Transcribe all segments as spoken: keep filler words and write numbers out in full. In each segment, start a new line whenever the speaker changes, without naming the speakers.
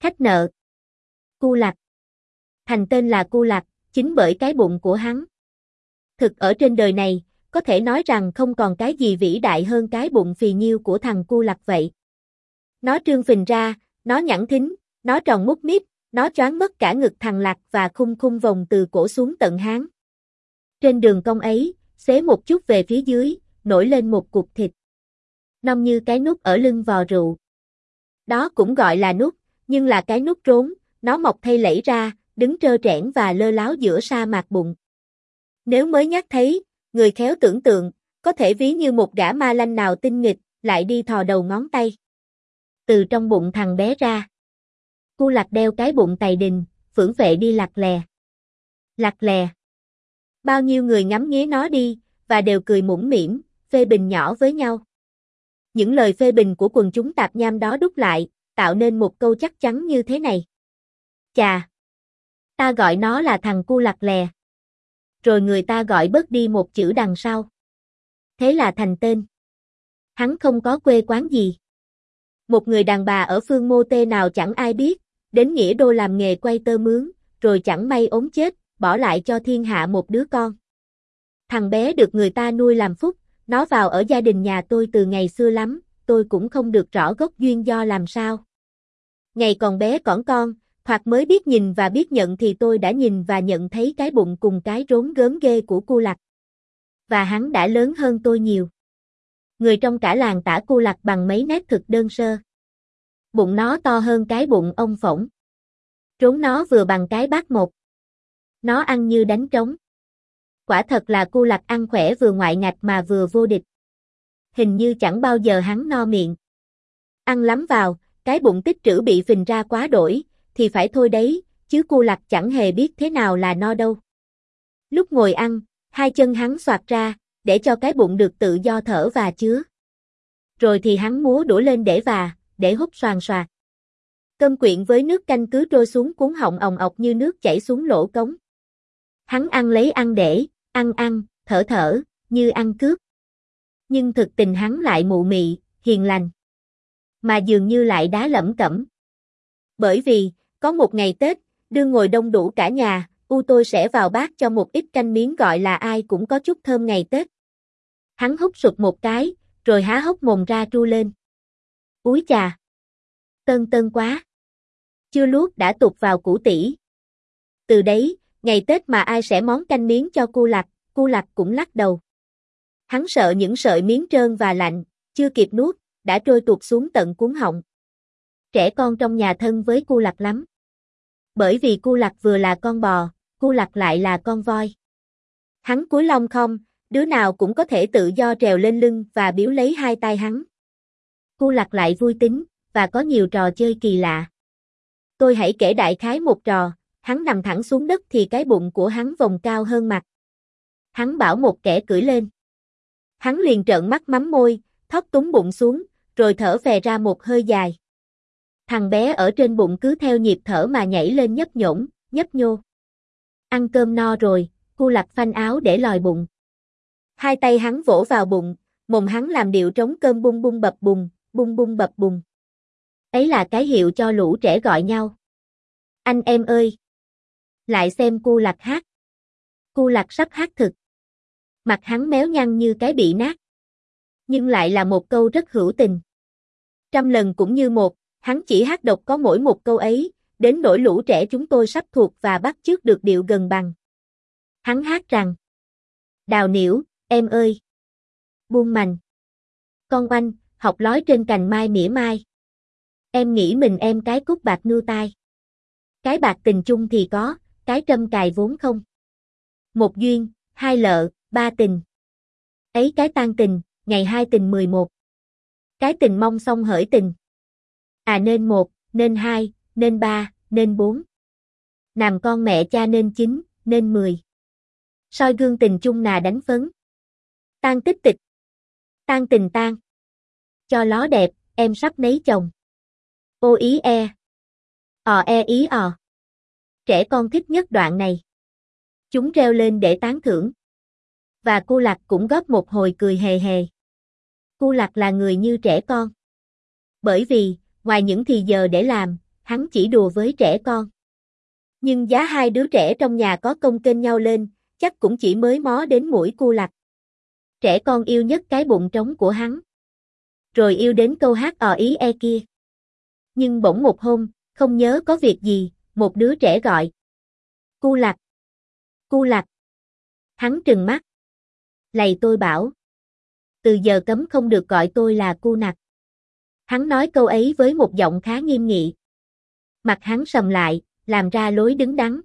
Khách nợ. Cu Lặc. Thành tên là Cu Lặc, chính bởi cái bụng của hắn. Thực ở trên đời này, có thể nói rằng không còn cái gì vĩ đại hơn cái bụng phì nhiêu của thằng Cu Lặc vậy. Nó trương phình ra, nó nhẵn thính, nó tròn mút míp, nó choáng mất cả ngực thằng Lặc và khung khung vòng từ cổ xuống tận háng. Trên đường cong ấy, xế một chút về phía dưới, nổi lên một cục thịt. Nông như cái nút ở lưng vò rượu. Đó cũng gọi là nút, nhưng là cái nút rốn, nó mọc thây lẫy ra, đứng trơ trẽn và lơ láo giữa sa mạc bụng. Nếu mới nhắc thấy, người khéo tưởng tượng, có thể ví như một gã ma lanh nào tinh nghịch, lại đi thò đầu ngón tay. Từ trong bụng thằng bé ra. Cu Lặc đeo cái bụng tày đình, phưởng phệ đi lặt lè. Lặt lè. Bao nhiêu người ngắm nghía nó đi, và đều cười mũm mĩm, phê bình nhỏ với nhau. Những lời phê bình của quần chúng tạp nham đó đúc lại, tạo nên một câu chắc chắn như thế này. Chà! Ta gọi nó là thằng Cu Lặc lè. Rồi người ta gọi bớt đi một chữ đằng sau. Thế là thành tên. Hắn không có quê quán gì. Một người đàn bà ở phương Mô Tê nào chẳng ai biết, đến Nghĩa Đô làm nghề quay tơ mướn, rồi chẳng may ốm chết, bỏ lại cho thiên hạ một đứa con. Thằng bé được người ta nuôi làm phúc, nó vào ở gia đình nhà tôi từ ngày xưa lắm, tôi cũng không được rõ gốc duyên do làm sao. Ngày còn bé cỏn con, thoạt mới biết nhìn và biết nhận thì tôi đã nhìn và nhận thấy cái bụng cùng cái rốn gớm ghê của Cu Lặc. Và hắn đã lớn hơn tôi nhiều. Người trong cả làng tả Cu Lặc bằng mấy nét thực đơn sơ. Bụng nó to hơn cái bụng ông Phỏng. Rốn nó vừa bằng cái bát một. Nó ăn như đánh trống. Quả thật là Cu Lặc ăn khỏe vừa ngoại ngạch mà vừa vô địch. Hình như chẳng bao giờ hắn no miệng. Ăn lắm vào, cái bụng tích trữ bị phình ra quá đổi, thì phải thôi đấy, chứ Cu Lặc chẳng hề biết thế nào là no đâu. Lúc ngồi ăn, hai chân hắn xoạc ra, để cho cái bụng được tự do thở và chứa. Rồi thì hắn múa đũa lên để và, để húp xoàn xoạc. Cơm quyện với nước canh cứ trôi xuống cuốn họng òng ọc như nước chảy xuống lỗ cống. Hắn ăn lấy ăn để, ăn ăn, thở thở, như ăn cướp. Nhưng thực tình hắn lại mụ mị, hiền lành. Mà dường như lại đá lẫm cẩm. Bởi vì, có một ngày Tết, đương ngồi đông đủ cả nhà, u tôi sẽ vào bát cho một ít canh miếng gọi là ai cũng có chút thơm ngày Tết. Hắn hút sụt một cái, rồi há hốc mồm ra tru lên. Úi chà! Tân tân quá! Chưa luộc đã tụt vào củ tỉ. Từ đấy, ngày Tết mà ai sẽ món canh miếng cho Cu Lặc, Cu Lặc cũng lắc đầu. Hắn sợ những sợi miếng trơn và lạnh, chưa kịp nuốt, đã trôi tuột xuống tận cuống họng. Trẻ con trong nhà thân với Cu Lặc lắm. Bởi vì Cu Lặc vừa là con bò, Cu Lặc lại là con voi. Hắn cúi lông không, đứa nào cũng có thể tự do trèo lên lưng và biếu lấy hai tay hắn. Cu Lặc lại vui tính, và có nhiều trò chơi kỳ lạ. Tôi hãy kể đại khái một trò, hắn nằm thẳng xuống đất thì cái bụng của hắn vòng cao hơn mặt. Hắn bảo một kẻ cưỡi lên. Hắn liền trợn mắt mắm môi, thóp túng bụng xuống, rồi thở phè ra một hơi dài. Thằng bé ở trên bụng cứ theo nhịp thở mà nhảy lên nhấp nhổm, nhấp nhô. Ăn cơm no rồi, Cu Lặc phanh áo để lòi bụng. Hai tay hắn vỗ vào bụng, mồm hắn làm điệu trống cơm bung bung bập bùng, bung bung bập bùng. Ấy là cái hiệu cho lũ trẻ gọi nhau. Anh em ơi! Lại xem Cu Lặc hát. Cu Lặc sắp hát thực. Mặt hắn méo nhăn như cái bị nát. Nhưng lại là một câu rất hữu tình. Trăm lần cũng như một, hắn chỉ hát độc có mỗi một câu ấy, đến nỗi lũ trẻ chúng tôi sắp thuộc và bắt chước được điệu gần bằng. Hắn hát rằng: Đào niễu, em ơi! Buông mành! Con oanh, học lói trên cành mai mỉa mai. Em nghĩ mình em cái cúc bạc nưu tai. Cái bạc tình chung thì có, cái trâm cài vốn không. Một duyên, hai lợ, ba tình. Ấy cái tan tình, ngày hai tình mười một. Cái tình mong xong hỡi tình. À nên một, nên hai, nên ba, nên bốn. Làm con mẹ cha nên chín, nên mười. Soi gương tình chung nà đánh phấn. Tan tích tịch. Tan tình tan. Cho ló đẹp, em sắp nấy chồng. Ô ý e. Ò e ý ò. Trẻ con thích nhất đoạn này. Chúng reo lên để tán thưởng. Và Cu Lặc cũng góp một hồi cười hề hề. Cu Lặc là người như trẻ con. Bởi vì, ngoài những thì giờ để làm, hắn chỉ đùa với trẻ con. Nhưng giá hai đứa trẻ trong nhà có công kênh nhau lên, chắc cũng chỉ mới mó đến mũi cu lặt. Trẻ con yêu nhất cái bụng trống của hắn. Rồi yêu đến câu hát ò ý e kia. Nhưng bỗng một hôm, không nhớ có việc gì, một đứa trẻ gọi. Cu lặt. Cu lặt. Hắn trừng mắt. Lạy tôi bảo. Từ giờ cấm không được gọi tôi là cu nặc. Hắn nói câu ấy với một giọng khá nghiêm nghị. Mặt hắn sầm lại, làm ra lối đứng đắn.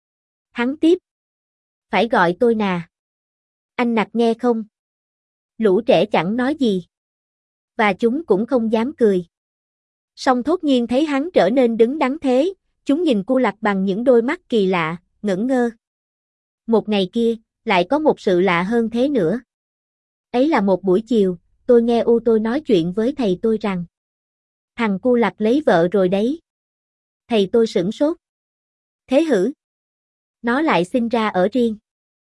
Hắn tiếp. Phải gọi tôi nà. Anh nặc nghe không? Lũ trẻ chẳng nói gì. Và chúng cũng không dám cười. Song thốt nhiên thấy hắn trở nên đứng đắn thế, chúng nhìn cu lặt bằng những đôi mắt kỳ lạ, ngẩn ngơ. Một ngày kia, lại có một sự lạ hơn thế nữa. Ấy là một buổi chiều, tôi nghe u tôi nói chuyện với thầy tôi rằng thằng cu lặt lấy vợ rồi đấy. Thầy tôi sửng sốt. Thế hử? Nó lại sinh ra ở riêng.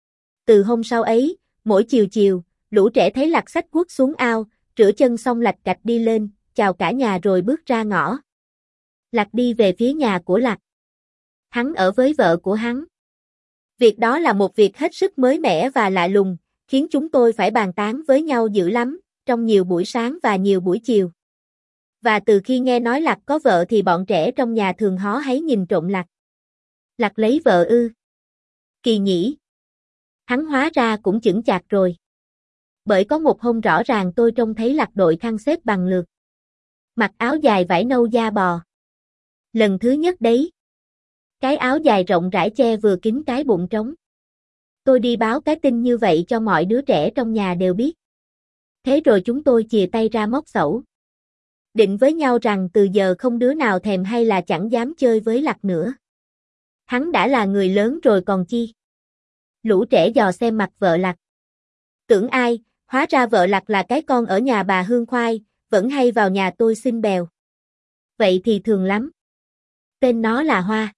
Từ hôm sau ấy, mỗi chiều chiều, lũ trẻ thấy lặt xách guốc xuống ao, rửa chân xong lạch cạch đi lên, chào cả nhà rồi bước ra ngõ. Lặt đi về phía nhà của lặt. Hắn ở với vợ của hắn. Việc đó là một việc hết sức mới mẻ và lạ lùng, khiến chúng tôi phải bàn tán với nhau dữ lắm, trong nhiều buổi sáng và nhiều buổi chiều. Và từ khi nghe nói lặt có vợ thì bọn trẻ trong nhà thường hó háy nhìn trộm lặt. Lặt lấy vợ ư? Kỳ nhỉ. Hắn hóa ra cũng chững chạc rồi. Bởi có một hôm rõ ràng tôi trông thấy lặt đội khăn xếp bằng lượt. Mặc áo dài vải nâu da bò. Lần thứ nhất đấy. Cái áo dài rộng rãi che vừa kín cái bụng trống. Tôi đi báo cái tin như vậy cho mọi đứa trẻ trong nhà đều biết. Thế rồi chúng tôi chìa tay ra móc xẩu. Định với nhau rằng từ giờ không đứa nào thèm hay là chẳng dám chơi với lặt nữa. Hắn đã là người lớn rồi còn chi. Lũ trẻ dò xem mặt vợ lặt. Tưởng ai, hóa ra vợ lặt là cái con ở nhà bà Hương Khoai, vẫn hay vào nhà tôi xin bèo. Vậy thì thường lắm. Tên nó là Hoa.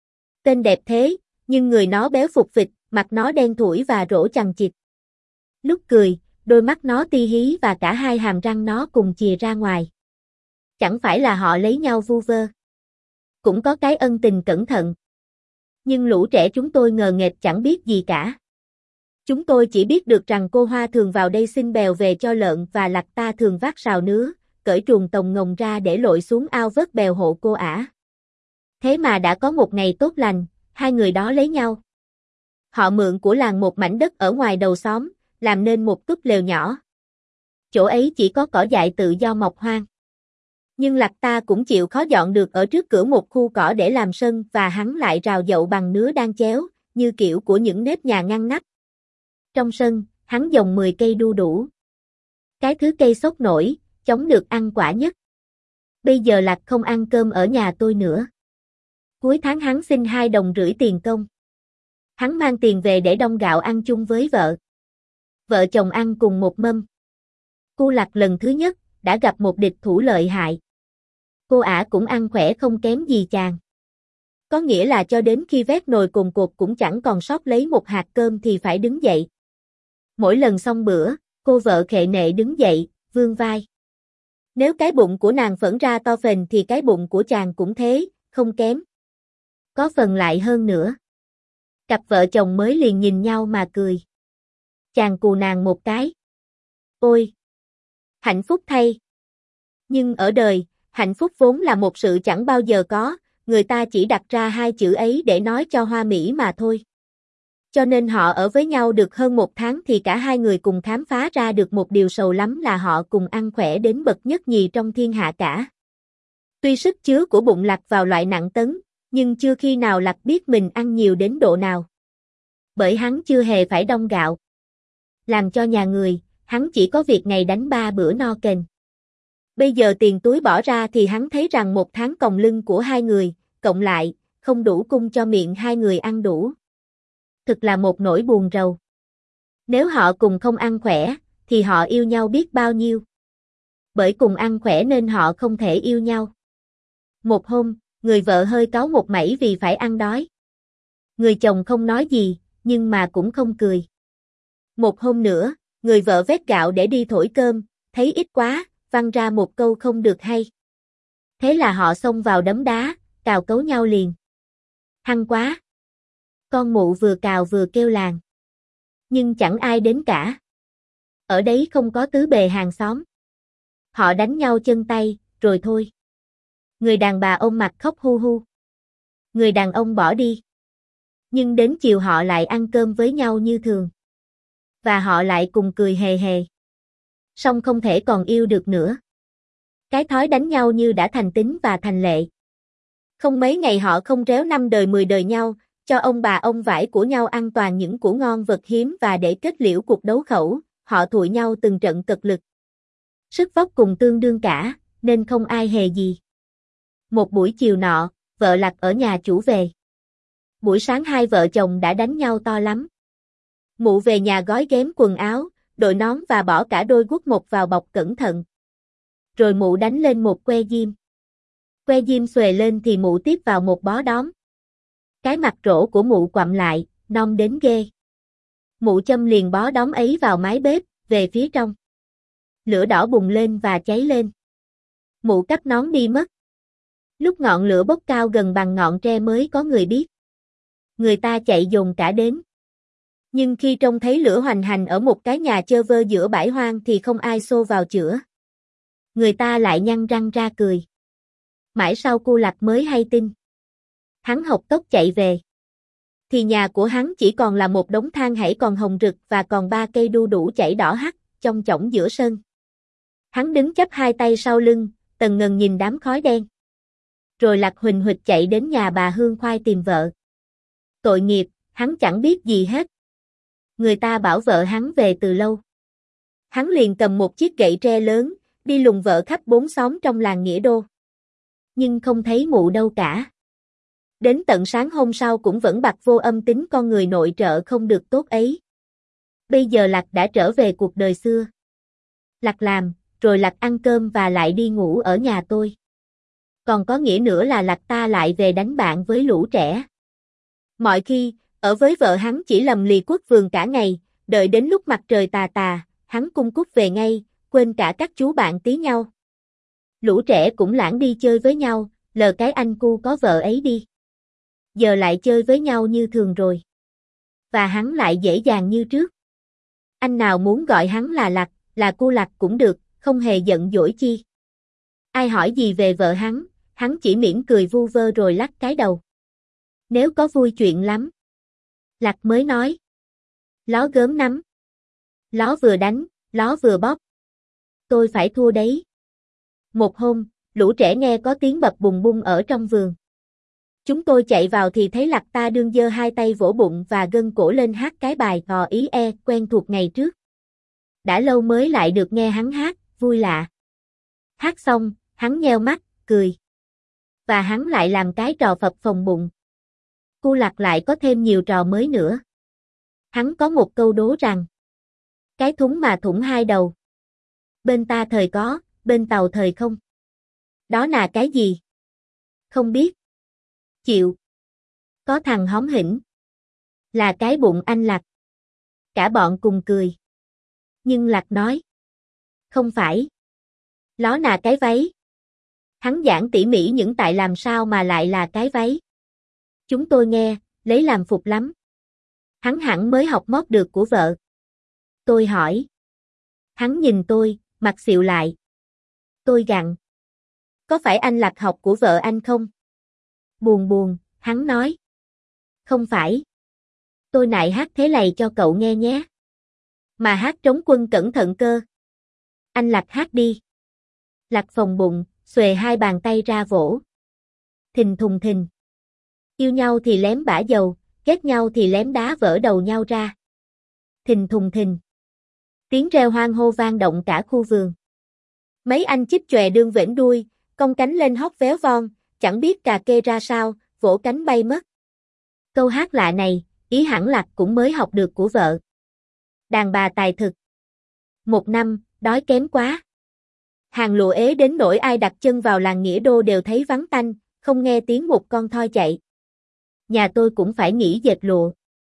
Tên đẹp thế, nhưng người nó béo phụt phịch, mặt nó đen thủi và rỗ chằng chịt. Lúc cười, đôi mắt nó ti hí và cả hai hàm răng nó cùng chìa ra ngoài. Chẳng phải là họ lấy nhau vu vơ. Cũng có cái ân tình cẩn thận. Nhưng lũ trẻ chúng tôi ngờ nghệch chẳng biết gì cả. Chúng tôi chỉ biết được rằng cô Hoa thường vào đây xin bèo về cho lợn và lặt ta thường vác sào nứa, cởi truồng tồng ngồng ra để lội xuống ao vớt bèo hộ cô ả. Thế mà đã có một ngày tốt lành, hai người đó lấy nhau. Họ mượn của làng một mảnh đất ở ngoài đầu xóm, làm nên một túp lều nhỏ. Chỗ ấy chỉ có cỏ dại tự do mọc hoang. Nhưng lặt ta cũng chịu khó dọn được ở trước cửa một khu cỏ để làm sân và hắn lại rào dậu bằng nứa đan chéo, như kiểu của những nếp nhà ngăn nắp. Trong sân, hắn dòng mười cây đu đủ. Cái thứ cây sốc nổi, chống được ăn quả nhất. Bây giờ lặt không ăn cơm ở nhà tôi nữa. Cuối tháng hắn xin hai đồng rưỡi tiền công. Hắn mang tiền về để đông gạo ăn chung với vợ. Vợ chồng ăn cùng một mâm. Cu lặt lần thứ nhất, đã gặp một địch thủ lợi hại. Cô ả cũng ăn khỏe không kém gì chàng. Có nghĩa là cho đến khi vét nồi cồn cột cũng chẳng còn sót lấy một hạt cơm thì phải đứng dậy. Mỗi lần xong bữa, cô vợ khệ nệ đứng dậy, vươn vai. Nếu cái bụng của nàng phẫn ra to phền thì cái bụng của chàng cũng thế, không kém. Có phần lại hơn nữa. Cặp vợ chồng mới liền nhìn nhau mà cười. Chàng cù nàng một cái. Ôi! Hạnh phúc thay! Nhưng ở đời, hạnh phúc vốn là một sự chẳng bao giờ có, người ta chỉ đặt ra hai chữ ấy để nói cho hoa mỹ mà thôi. Cho nên họ ở với nhau được hơn một tháng thì cả hai người cùng khám phá ra được một điều sầu lắm là họ cùng ăn khỏe đến bậc nhất nhì trong thiên hạ cả. Tuy sức chứa của bụng lặt vào loại nặng tấn, nhưng chưa khi nào lặt biết mình ăn nhiều đến độ nào. Bởi hắn chưa hề phải đông gạo. Làm cho nhà người, hắn chỉ có việc ngày đánh ba bữa no kềnh. Bây giờ tiền túi bỏ ra thì hắn thấy rằng một tháng còng lưng của hai người, cộng lại, không đủ cung cho miệng hai người ăn đủ. Thực là một nỗi buồn rầu. Nếu họ cùng không ăn khỏe, thì họ yêu nhau biết bao nhiêu. Bởi cùng ăn khỏe nên họ không thể yêu nhau. Một hôm, người vợ hơi cáu một mẩy vì phải ăn đói. Người chồng không nói gì, nhưng mà cũng không cười. Một hôm nữa, người vợ vét gạo để đi thổi cơm, thấy ít quá, văng ra một câu không được hay. Thế là họ xông vào đấm đá, cào cấu nhau liền. Hăng quá. Con mụ vừa cào vừa kêu làng. Nhưng chẳng ai đến cả. Ở đấy không có tứ bề hàng xóm. Họ đánh nhau chân tay, rồi thôi. Người đàn bà ôm mặt khóc hu hu. Người đàn ông bỏ đi. Nhưng đến chiều họ lại ăn cơm với nhau như thường. Và họ lại cùng cười hề hề. Song không thể còn yêu được nữa. Cái thói đánh nhau như đã thành tính và thành lệ. Không mấy ngày họ không réo năm đời mười đời nhau, cho ông bà ông vải của nhau ăn toàn những của ngon vật hiếm và để kết liễu cuộc đấu khẩu, họ thụi nhau từng trận cực lực. Sức vóc cùng tương đương cả, nên không ai hề gì. Một buổi chiều nọ, vợ Lặc ở nhà chủ về. Buổi sáng hai vợ chồng đã đánh nhau to lắm. Mụ về nhà gói ghém quần áo, đội nón và bỏ cả đôi guốc một vào bọc cẩn thận. Rồi mụ đánh lên một que diêm. Que diêm xuề lên thì mụ tiếp vào một bó đóm. Cái mặt rỗ của mụ quặm lại, non đến ghê. Mụ châm liền bó đóm ấy vào mái bếp, về phía trong. Lửa đỏ bùng lên và cháy lên. Mụ cắp nón đi mất. Lúc ngọn lửa bốc cao gần bằng ngọn tre mới có người biết. Người ta chạy dồn cả đến. Nhưng khi trông thấy lửa hoành hành ở một cái nhà chơ vơ giữa bãi hoang thì không ai xô vào chữa. Người ta lại nhăn răng ra cười. Mãi sau cô Lặc mới hay tin. Hắn hộc tốc chạy về. Thì nhà của hắn chỉ còn là một đống than hãy còn hồng rực và còn ba cây đu đủ chảy đỏ hắt, trong chõng giữa sân. Hắn đứng chắp hai tay sau lưng, tần ngần nhìn đám khói đen. Rồi Lặc huỳnh huỵch chạy đến nhà bà Hương Khoai tìm vợ. Tội nghiệp, hắn chẳng biết gì hết. Người ta bảo vợ hắn về từ lâu. Hắn liền cầm một chiếc gậy tre lớn, đi lùng vợ khắp bốn xóm trong làng Nghĩa Đô. Nhưng không thấy mụ đâu cả. Đến tận sáng hôm sau cũng vẫn bặt vô âm tính con người nội trợ không được tốt ấy. Bây giờ Lặc đã trở về cuộc đời xưa. Lặc làm, rồi Lặc ăn cơm và lại đi ngủ ở nhà tôi. Còn có nghĩa nữa là Lặc ta lại về đánh bạn với lũ trẻ. Mọi khi, ở với vợ hắn chỉ lầm lì quất vườn cả ngày, đợi đến lúc mặt trời tà tà, hắn cung cút về ngay, quên cả các chú bạn tí nhau. Lũ trẻ cũng lãng đi chơi với nhau, lờ cái anh cu có vợ ấy đi. Giờ lại chơi với nhau như thường rồi. Và hắn lại dễ dàng như trước. Anh nào muốn gọi hắn là Lặc, là cô Lặc cũng được, không hề giận dỗi chi. Ai hỏi gì về vợ hắn, hắn chỉ mỉm cười vu vơ rồi lắc cái đầu. Nếu có vui chuyện lắm. Lặc mới nói. Ló gớm nắm. Ló vừa đánh, ló vừa bóp. Tôi phải thua đấy. Một hôm, lũ trẻ nghe có tiếng bập bùng bung ở trong vườn. Chúng tôi chạy vào thì thấy Lặc ta đương giơ hai tay vỗ bụng và gân cổ lên hát cái bài Gò Ý E quen thuộc ngày trước. Đã lâu mới lại được nghe hắn hát, vui lạ. Hát xong, hắn nheo mắt, cười. Và hắn lại làm cái trò phập phồng bụng. Cô Lặc lại có thêm nhiều trò mới nữa. Hắn có một câu đố rằng. Cái thúng mà thủng hai đầu. Bên ta thời có, bên tàu thời không. Đó là cái gì? Không biết. Chịu. Có thằng hóm hỉnh. Là cái bụng anh Lặc. Cả bọn cùng cười. Nhưng Lặc nói. Không phải. Ló là cái váy. Hắn giảng tỉ mỉ những tại làm sao mà lại là cái váy. Chúng tôi nghe, lấy làm phục lắm. Hắn hẳn mới học mót được của vợ. Tôi hỏi. Hắn nhìn tôi, mặt xịu lại. Tôi gặng. Có phải anh Lặc học của vợ anh không? Buồn buồn, hắn nói. Không phải. Tôi nại hát thế này cho cậu nghe nhé. Mà hát trống quân cẩn thận cơ. Anh Lặc hát đi. Lặc phồng bụng, xuề hai bàn tay ra vỗ. Thình thùng thình. Yêu nhau thì lém bã dầu, ghét nhau thì lém đá vỡ đầu nhau ra. Thình thùng thình. Tiếng reo hoang hô vang động cả khu vườn. Mấy anh chích chòe đương vểnh đuôi, cong cánh lên hót véo von, chẳng biết cà kê ra sao, vỗ cánh bay mất. Câu hát lạ này, ý hẳn Lặc cũng mới học được của vợ. Đàn bà tài thực. Một năm, đói kém quá. Hàng lụa ế đến nỗi ai đặt chân vào làng Nghĩa Đô đều thấy vắng tanh, không nghe tiếng một con thoi chạy. Nhà tôi cũng phải nghỉ dệt lụa.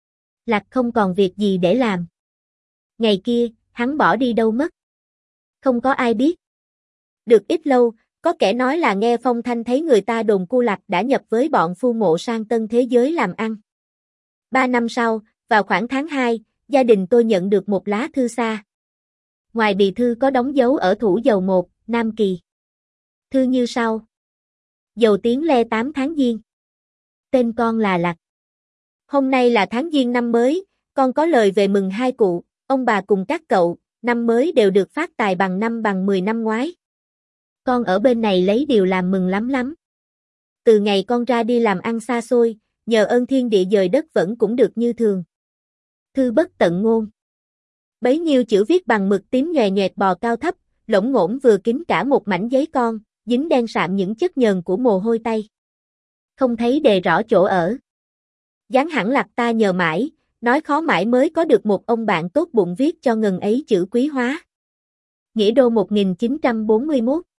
Lặc không còn việc gì để làm. Ngày kia, hắn bỏ đi đâu mất? Không có ai biết. Được ít lâu, Có kẻ nói là nghe phong thanh thấy người ta đồn Cu Lặc đã nhập với bọn phu mộ sang tân thế giới làm ăn. Ba năm sau, vào khoảng tháng hai, gia đình tôi nhận được một lá thư xa. Ngoài bì thư có đóng dấu ở Thủ Dầu một, Nam Kỳ. Thư như sau. Dầu Tiến Le tám tháng Giêng. Tên con là Lặc. Hôm nay là tháng Giêng năm mới, con có lời về mừng hai cụ, ông bà cùng các cậu, năm mới đều được phát tài bằng năm bằng mười năm ngoái. Con ở bên này lấy điều làm mừng lắm lắm. Từ ngày con ra đi làm ăn xa xôi, nhờ ơn thiên địa dời đất vẫn cũng được như thường. Thư bất tận ngôn. Bấy nhiêu chữ viết bằng mực tím nhòe nhoẹt bò cao thấp, lỗng ngỗng vừa kín cả một mảnh giấy con, dính đen sạm những chất nhờn của mồ hôi tay. Không thấy đề rõ chỗ ở. Dán hẳn Lặc ta nhờ mãi, nói khó mãi mới có được một ông bạn tốt bụng viết cho ngần ấy chữ quý hóa. Nghĩa đô một nghìn chín trăm bốn mươi mốt